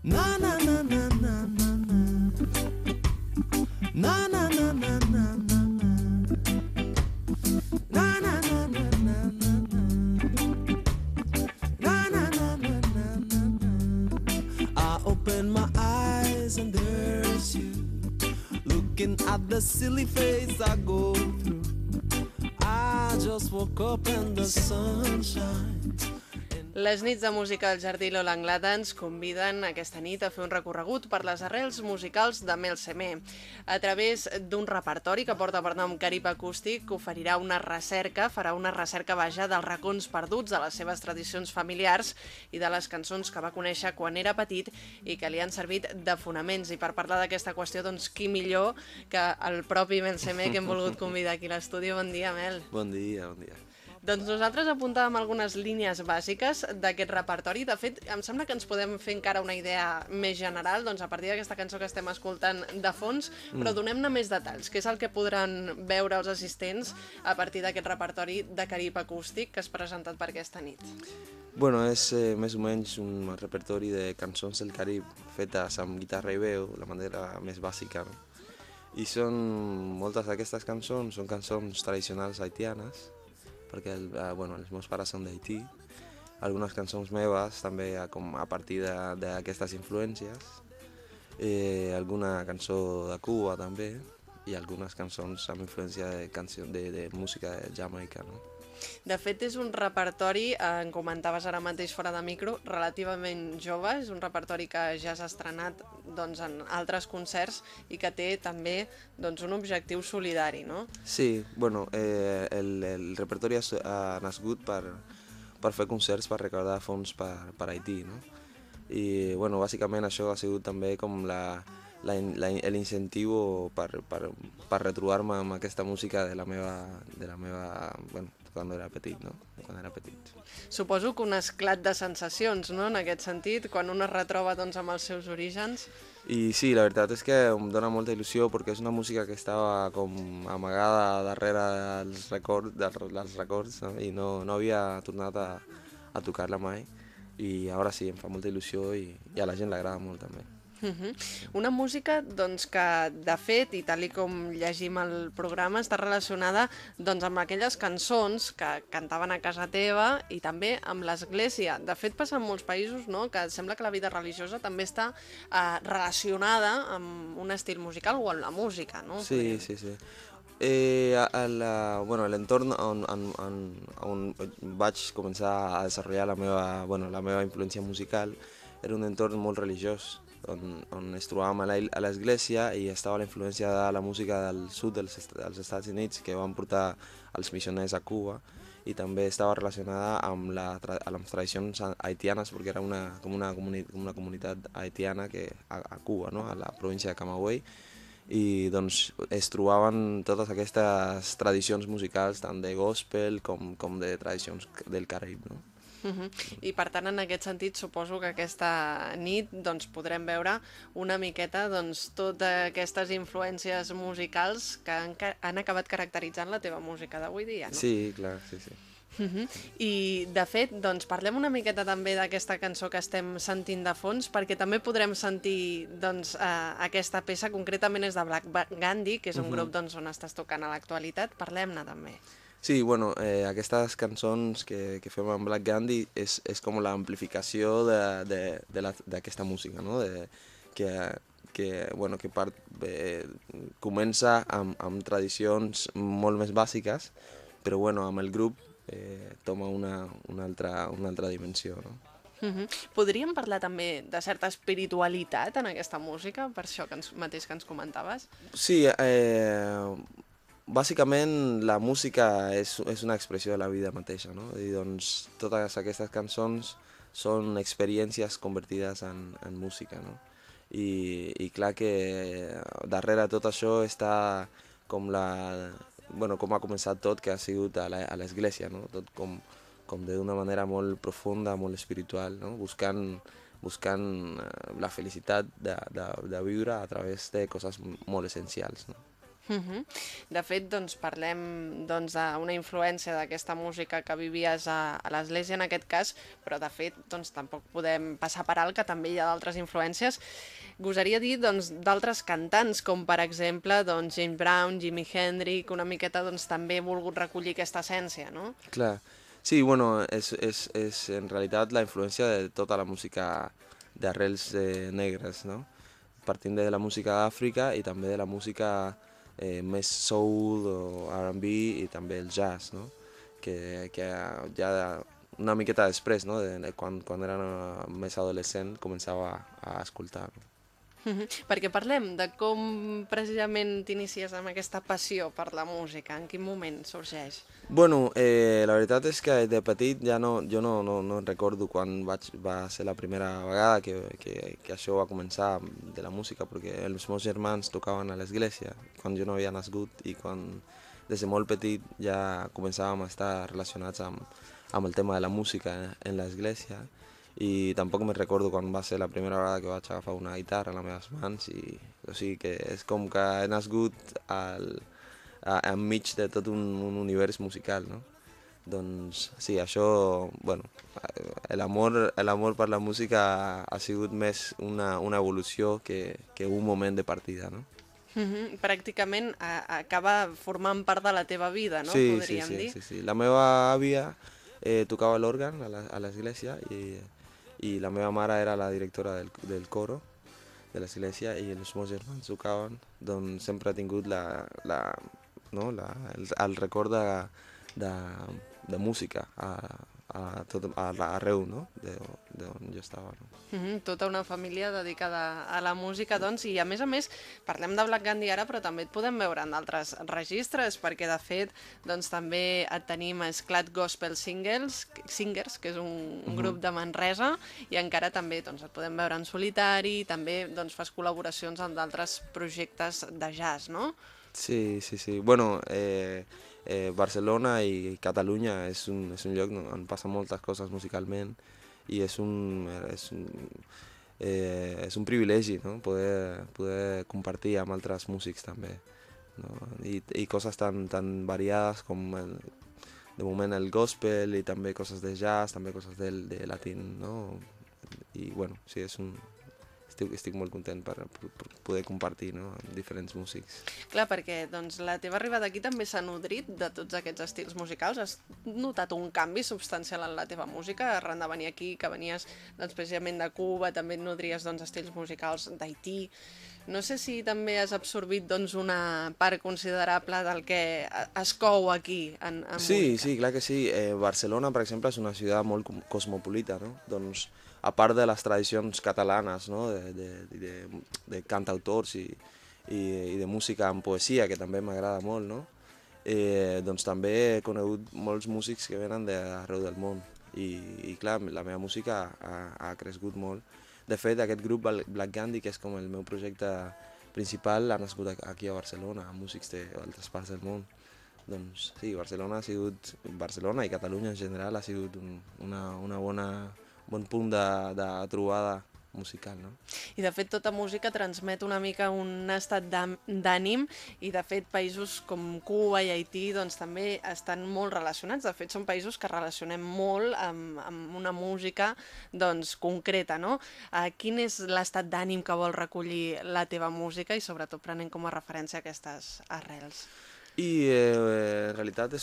Na na na na na na na. Na na na na na na na. Na na na na na na na. Na na na na na na na. I open my eyes and there's you, looking at the silly face I go through. I just woke up and the sun shines. Les nits de música al Jardí Lola Anglada ens conviden aquesta nit a fer un recorregut per les arrels musicals de Mel Semé a través d'un repertori que porta per nom Carib Acústic, que oferirà una recerca, farà una recerca vaja dels racons perduts de les seves tradicions familiars i de les cançons que va conèixer quan era petit i que li han servit de fonaments. I per parlar d'aquesta qüestió, doncs qui millor que el propi Mel Semé, que hem volgut convidar aquí a l'estudi. Bon dia, Mel. Bon dia, bon dia. Doncs nosaltres apuntàvem algunes línies bàsiques d'aquest repertori. De fet, em sembla que ens podem fer encara una idea més general, doncs a partir d'aquesta cançó que estem escoltant de fons, però donem-ne més detalls, que és el que podran veure els assistents a partir d'aquest repertori de Carib Acústic que has presentat per aquesta nit. Bueno, és més o menys un repertori de cançons del Carib fetes amb guitarra i veu, la manera més bàsica, no? I moltes d'aquestes cançons són cançons tradicionals haitianes, perquè els meus pares són d'Haití. Algunes cançons meves també com a partir d'aquestes influències, alguna cançó de Cuba també, i algunes cançons amb influència de música de Jamaica, no? De fet, és un repertori, en comentaves ara mateix fora de micro, relativament jove, és un repertori que ja s'ha estrenat doncs, en altres concerts i que té també doncs, un objectiu solidari, no? Sí, bueno, el repertori ha nascut per fer concerts per recaudar fons per Haití, no? I bueno, bàsicament això ha sigut també com l'incentiu per retrobar-me amb aquesta música de la meva bueno, quan era petit, no? Quan era petit. Suposo que un esclat de sensacions, no?, en aquest sentit, quan un es retroba doncs, amb els seus orígens. I sí, la veritat és que em dona molta il·lusió perquè és una música que estava com amagada darrere dels records, no? I no havia tornat a tocar-la mai, i ara sí, em fa molta il·lusió i a la gent l'agrada molt també. Una música doncs, que, de fet, i tal com llegim el programa, està relacionada doncs, amb aquelles cançons que cantaven a casa teva i també amb l'església. De fet, passa en molts països, no?, que sembla que la vida religiosa també està relacionada amb un estil musical o amb la música, no? Sí, sí, sí. L'entorn on vaig començar a desenvolupar la meva influència musical era un entorn molt religiós, on es trobàvem a l'església i estava la influència de la música del sud dels Estats Units que van portar els missioners a Cuba, i també estava relacionada amb les tradicions haitianes perquè era com una comunitat haitiana a Cuba, no? A la província de Camagüey, i doncs es trobaven totes aquestes tradicions musicals tant de gospel com de tradicions del Carib, no? I per tant, en aquest sentit, suposo que aquesta nit doncs, podrem veure una miqueta doncs, totes aquestes influències musicals que han acabat caracteritzant la teva música d'avui dia, no? Sí, clar, sí, sí. I, de fet, doncs, parlem una miqueta també d'aquesta cançó que estem sentint de fons, perquè també podrem sentir doncs, aquesta peça, concretament és de Black Gandhi, que és un grup doncs, on estàs tocant a l'actualitat. Parlem-ne també. Sí, bueno, aquestes cançons que fem amb Black Gandhi és com l'amplificació d'aquesta música, no? Comença amb tradicions molt més bàsiques, però bueno, amb el grup toma una altra dimensió, no? Podríem parlar també de certa espiritualitat en aquesta música, per això mateix que ens comentaves? Sí, bàsicament la música és una expressió de la vida mateixa, no? I doncs totes aquestes cançons són experiències convertides en música, no? I clar que darrere tot això està com com ha començat tot, que ha sigut a l'església, no? Tot com d'una manera molt profunda, molt espiritual, no? Buscant la felicitat de viure a través de coses molt essencials, no? De fet, doncs, parlem d'una influència d'aquesta música que vivies a l'Església en aquest cas, però de fet doncs, tampoc podem passar per alt que també hi ha d'altres influències. Gosaria dir d'altres cantants, com per exemple James Brown, Jimi Hendrix, una miqueta també he volgut recollir aquesta essència, no? Clar. Sí, bueno, és en realitat la influència de tota la música d'arrels negres, no? Partint de la música d'Àfrica i també de la música més soul o R&B i també el jazz, no? Que ja una miqueta després, no? Quan era més adolescent, començava a escoltar. No? Perquè parlem de com precisament t'inicies amb aquesta passió per la música, en quin moment sorgeix? Bueno, la veritat és que de petit jo no recordo quan va ser la primera vegada que això va començar de la música, perquè els meus germans tocaven a l'església quan jo no havia nascut i quan des de molt petit ja començàvem a estar relacionats amb el tema de la música en l'església i tampoc me recordo quan va ser la primera vegada que vaig agafar una guitarra a les meves mans o sigui que és com que he nascut enmig de tot un univers musical, no? Doncs sí, això, bueno, l'amor per la música ha sigut més una evolució que un moment de partida, no? Pràcticament acaba formant part de la teva vida, no? Sí, Podríem dir. sí. La meva àvia tocava l'òrgan a l'església i la meva mare era la directora del coro de l'església i els meus germans tocaven, doncs sempre he tingut el record de música arreu, no? d'on jo estava. No? Tota una família dedicada a la música, doncs, i a més, parlem de Black Gandhi ara, però també et podem veure en d'altres registres, perquè de fet doncs, també et tenim a Esclat Gospel Singers, que és un grup de Manresa, i encara també doncs, et podem veure en solitari, també doncs, fas col·laboracions amb d'altres projectes de jazz, no? Sí. Bueno, Barcelona i Catalunya és un lloc on passen moltes coses musicalment i és un privilegi, no? poder compartir amb altres músics també, no? I coses tan variades com de moment el gospel i també coses de jazz, també coses de latín, no? I bueno, sí, estic molt content per poder compartir, no? amb diferents músics. Clar, perquè doncs, la teva arribada aquí també s'ha nodrit de tots aquests estils musicals. Has notat un canvi substancial en la teva música arran de venir aquí, que venies doncs, precisament de Cuba, també et nodries estils musicals d'Haití. No sé si també has absorbit doncs, una part considerable del que es cou aquí en música. Sí, clar que sí. Barcelona, per exemple, és una ciutat molt cosmopolita, no? Doncs, a part de les tradicions catalanes, no? de cantautors i de música en poesia, que també m'agrada molt, no? Doncs també he conegut molts músics que venen d'arreu del món i clar, la meva música ha crescut molt. De fet, aquest grup Black Gandhi, que és com el meu projecte principal, ha nascut aquí a Barcelona, amb músics d'altres parts del món. Doncs sí, Barcelona i Catalunya en general ha sigut un bon punt de trobada musical, no? I de fet tota música transmet una mica un estat d'ànim i de fet països com Cuba i Haití doncs també estan molt relacionats. De fet són països que relacionem molt amb una música doncs concreta, no? Quin és l'estat d'ànim que vol recollir la teva música i sobretot prenent com a referència aquestes arrels? I en realitat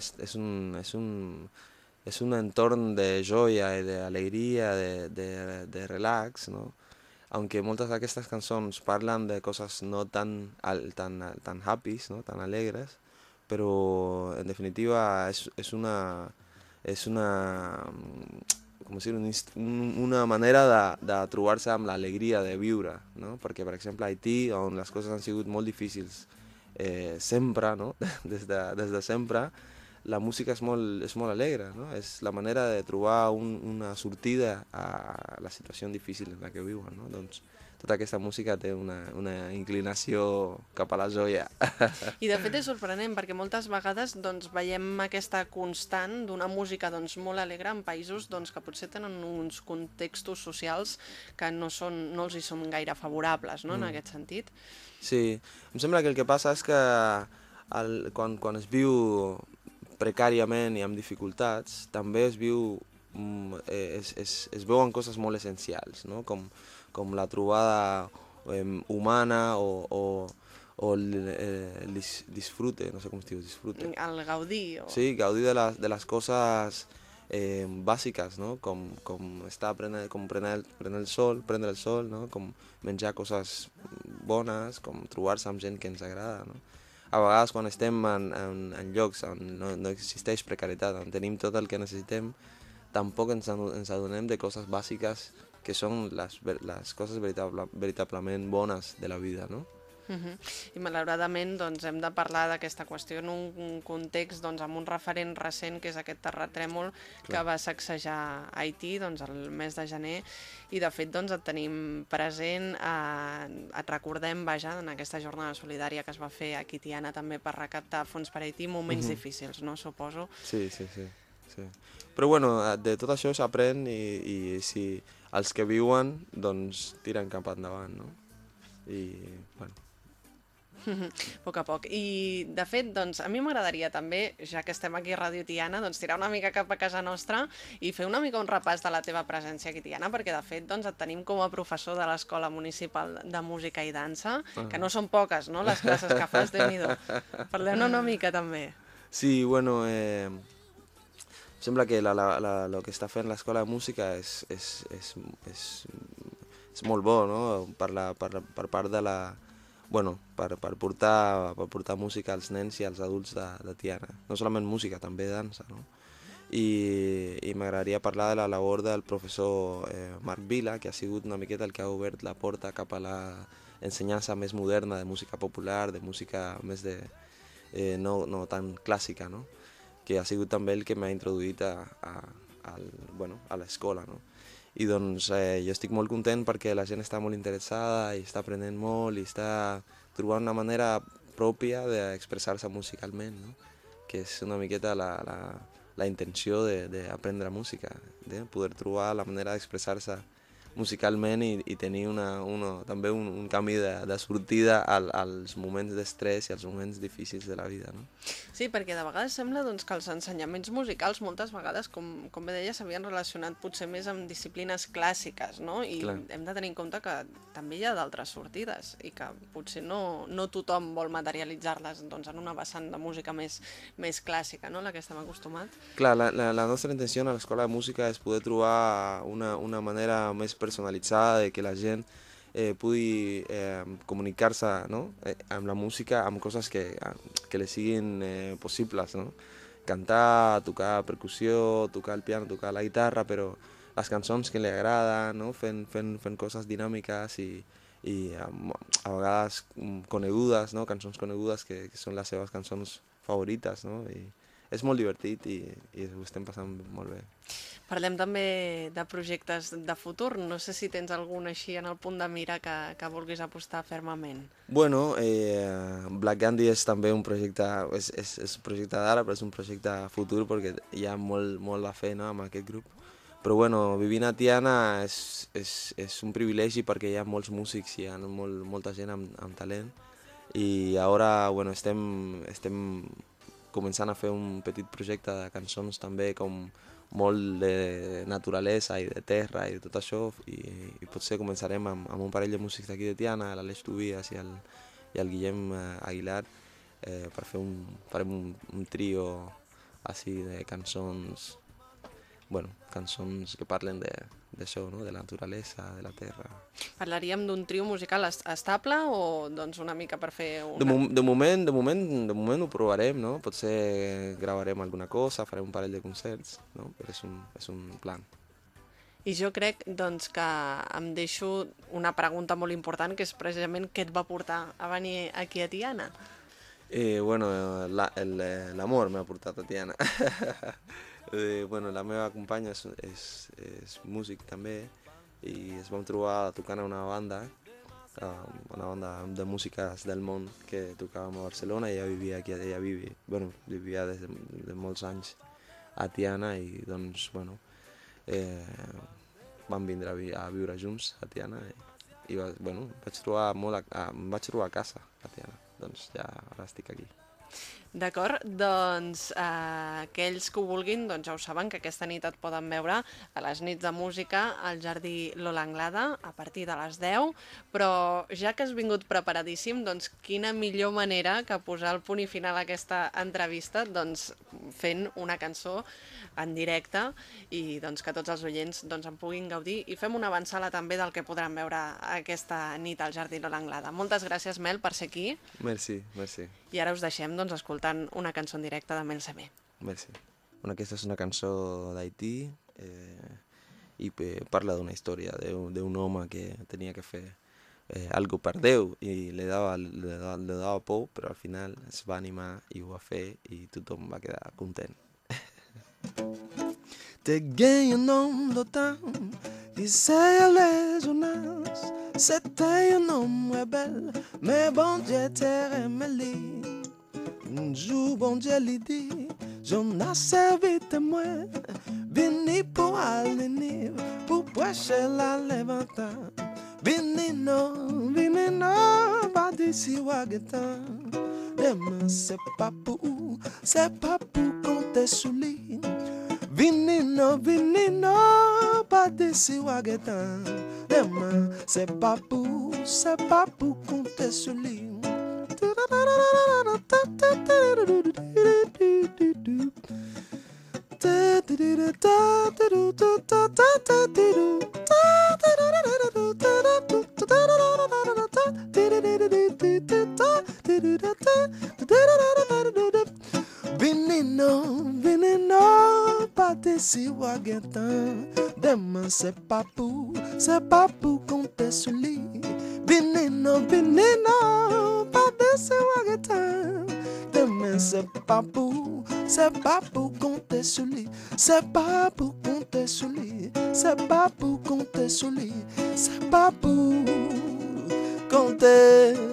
és un entorn de joia i d'alegria, de relax, no? Aunque moltes d'aquestes cançons parlen de coses no tan happy, no? Tan alegres, però en definitiva és una manera de trobar-se amb l'alegria de viure, no? Perquè, per exemple, a Haití, on les coses han sigut molt difícils sempre, no? des de sempre, la música és molt alegre, no? És la manera de trobar una sortida a la situació difícil en la que viuen, no? Doncs tota aquesta música té una inclinació cap a la joia. I de fet és sorprenent perquè moltes vegades doncs, veiem aquesta constant d'una música doncs, molt alegre en països doncs, que potser tenen uns contextos socials que no els hi són gaire favorables, no? En aquest sentit. Sí, em sembla que el que passa és que quan es viu precàriament i amb dificultats, també es veuen coses molt essencials, no? Com la trobada humana o el disfrute, no sé com es diu, disfrute. El gaudir. Sí, gaudir de les coses bàsiques, no? Com prendre el sol, no? Com menjar coses bones, com trobar-se amb gent que ens agrada, no? A vegades quan estem en llocs on no existeix precarietat, on tenim tot el que necessitem, tampoc ens adonem de coses bàsiques que són les coses veritablement bones de la vida, no? I malauradament doncs, hem de parlar d'aquesta qüestió en un context doncs, amb un referent recent que és aquest terratrèmol que va sacsejar Haití doncs, el mes de gener i de fet doncs, et tenim present, et recordem en aquesta jornada solidària que es va fer aquí a Tiana també per recaptar fons per Haití, moments difícils, no? Suposo. Sí. Però bueno, de tot això s'aprèn i si els que viuen doncs tiren cap endavant, no? I bueno. A poc a poc. I, de fet, doncs, a mi m'agradaria també, ja que estem aquí a Ràdio Tiana, doncs, tirar una mica cap a casa nostra i fer una mica un repàs de la teva presència aquí a Tiana, perquè, de fet, doncs, et tenim com a professor de l'Escola Municipal de Música i Dansa, que no són poques, no?, les classes que fas, Déu-n'hi-do. Parlem-ne una mica, també. Sí, bueno, sembla que el que està fent l'Escola de Música és molt bo, no?, per part de la... Bueno, per portar música als nens i als adults de Tiana. No solament música, també dansa, no? I m'agradaria parlar de la labor del professor Marc Vila, que ha sigut una miqueta el que ha obert la porta cap a l'ensenyança més moderna de música popular, de música més no tan clàssica, no? Que ha sigut també el que m'ha introduït a l'escola, no? I doncs jo estic molt content perquè la gent està molt interessada i està aprenent molt i està trobant una manera pròpia d'expressar-se musicalment, no? Que és una miqueta la intenció d'aprendre música, de poder trobar la manera d'expressar-se musicalment i tenir també un camí de sortida als moments d'estrès i als moments difícils de la vida, no? Sí, perquè de vegades sembla doncs, que els ensenyaments musicals moltes vegades, com bé deia, s'havien relacionat potser més amb disciplines clàssiques, no? I hem de tenir en compte que també hi ha d'altres sortides i que potser no tothom vol materialitzar-les doncs, en una vessant de música més clàssica, no? La que estem acostumats. Clar, la nostra intenció a l'Escola de Música és poder trobar una manera més personalitzada de que la gent pugui comunicar-se, no? Amb la música, amb coses que li siguin possibles, no? Cantar, tocar percussió, tocar el piano, tocar la guitarra, però les cançons que li agraden, no? Fent coses dinàmiques i a vegades conegudes, no? Cançons conegudes que són les seves cançons favorites, no? I és molt divertit i ho estem passant molt bé. Parlem també de projectes de futur. No sé si tens algun així en el punt de mira que vulguis apostar fermament. Bueno, Black Gandhi és també un projecte, és un projecte d'ara, però és un projecte futur perquè hi ha molt a fer, no?, amb aquest grup. Però bueno, vivint a Tiana és un privilegi perquè hi ha molts músics, hi ha molta gent amb talent i ara bueno, estem començant a fer un petit projecte de cançons també com molt de naturalesa i de terra i de tot això i potser començarem amb un parell de músics d'aquí de Tiana, l'Aleix Tobias i el Guillem Aguilar farem un trio així de cançons, bueno, cançons que parlen d'això, no? De la naturalesa, de la terra. Parlaríem d'un trio musical estable o doncs una mica per fer una... De moment ho provarem, no? Potser gravarem alguna cosa, farem un parell de concerts, no? Però és un plan. I jo crec doncs, que em deixo una pregunta molt important, que és precisament què et va portar a venir aquí a Tiana? Bueno, l'amor m'ha portat a Tiana. Bueno, la meva companya és músic també i ens vam trobar tocant a una banda de músiques del món que tocàvem a Barcelona i ella vivia aquí, vivia des de molts anys a Tiana i doncs, bueno, vam vindre a viure junts a Tiana i bueno, em vaig trobar a casa a Tiana, doncs ja ara estic aquí. D'acord, doncs aquells que ho vulguin doncs ja ho saben que aquesta nit et poden veure a les nits de música al Jardí Lola Anglada a partir de les 10, però ja que has vingut preparadíssim, doncs quina millor manera que posar el punt i final a aquesta entrevista doncs fent una cançó en directe i doncs que tots els oients doncs en puguin gaudir i fem una avançada també del que podran veure aquesta nit al Jardí Lola Anglada. Moltes gràcies, Mel, per ser aquí. Merci, merci. I ara us deixem doncs, escoltant una cançó en directe de Mel Semé. Merci. Bueno, aquesta és una cançó d'Haití i parla d'una història d'un home que tenia que fer algo per Déu i li dava por, però al final es va animar i ho va fer i tothom va quedar content. Te ganha nome do temps, e c'est les journées, c'était un homme rebelle, mais bon Dieu te remélie. Un jour, bon Dieu lui dit, j'en ai servi témoin, vini pour aller pour prêcher la l'évangile. Vinino, pas d'ici Ouaguetan. Demain, c'est pas pour compter sous lit. Vinino, pas d'ici Ouaguetan. Demain, c'est pas pour compter sous lit. Veneno, pas d'ici Ouaguetan. Demain c'est pas pour compter sur lit. Veneno, pas d'ici Ouaguetan. Demain c'est pas pour compter sur lit. C'est pas pour compter sur lit. C'est pas pour compter sur lit. C'est pas pour compter